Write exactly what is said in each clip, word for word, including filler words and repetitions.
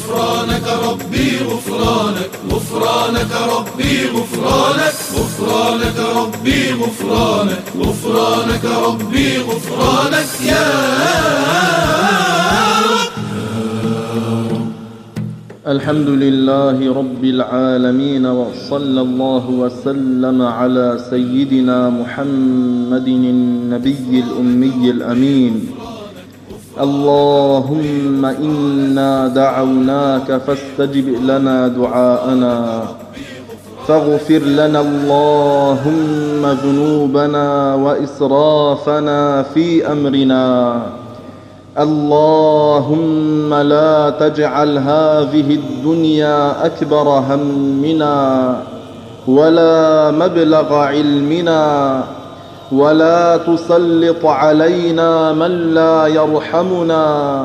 غفرانك ربي غفرانك، غفرانك ربي غفرانك، غفرانك ربي غفرانك، غفرانك ربي غفرانك يا رب. الحمد لله رب العالمين، وصلى الله وسلم على سيدنا محمد النبي الأمي الأمين. اللهم إنا دعوناك فاستجب لنا دعاءنا، فاغفر لنا اللهم ذنوبنا وإسرافنا في أمرنا. اللهم لا تجعل هذه الدنيا أكبر همنا ولا مبلغ علمنا، ولا تسلط علينا من لا يرحمنا.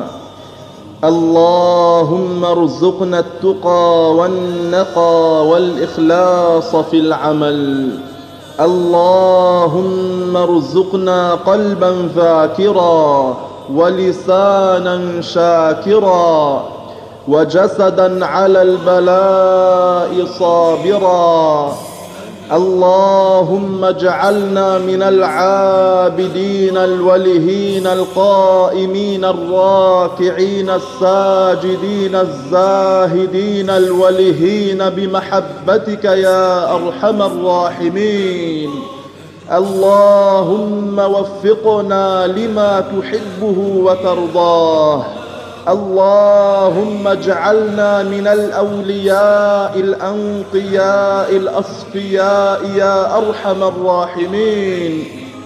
اللهم ارزقنا التقى والنقى والإخلاص في العمل. اللهم ارزقنا قلبا ذاكرا ولسانا شاكرا وجسدا على البلاء صابرا. اللهم اجعلنا من العابدين الولهين القائمين الراكعين الساجدين الزاهدين الولهين بمحبتك يا أرحم الراحمين. اللهم وفقنا لما تحبه وترضاه. اللهم اجعلنا من الأولياء الأنقياء الأصفياء يا أرحم الراحمين.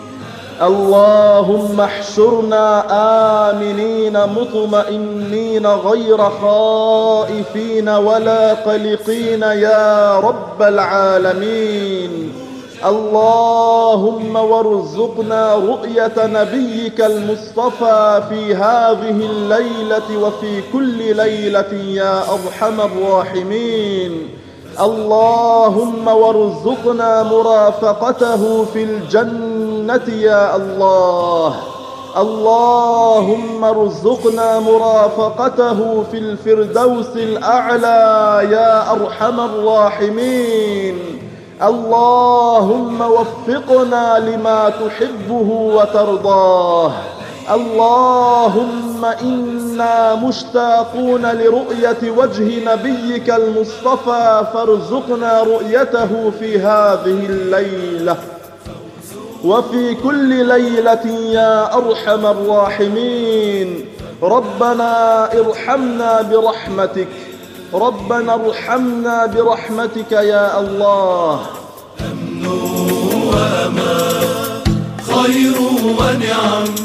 اللهم احشرنا آمنين مطمئنين غير خائفين ولا قلقين يا رب العالمين. اللهم وارزقنا رؤية نبيك المصطفى في هذه الليلة وفي كل ليلة يا أرحم الراحمين. اللهم وارزقنا مرافقته في الجنة يا الله. اللهم ارزقنا مرافقته في الفردوس الأعلى يا أرحم الراحمين. اللهم وفقنا لما تحبه وترضاه. اللهم إنا مشتاقون لرؤية وجه نبيك المصطفى، فارزقنا رؤيته في هذه الليلة وفي كل ليلة يا أرحم الراحمين. ربنا ارحمنا برحمتك، ربنا ارحمنا برحمتك يا الله. أمن وأمان خير ونعم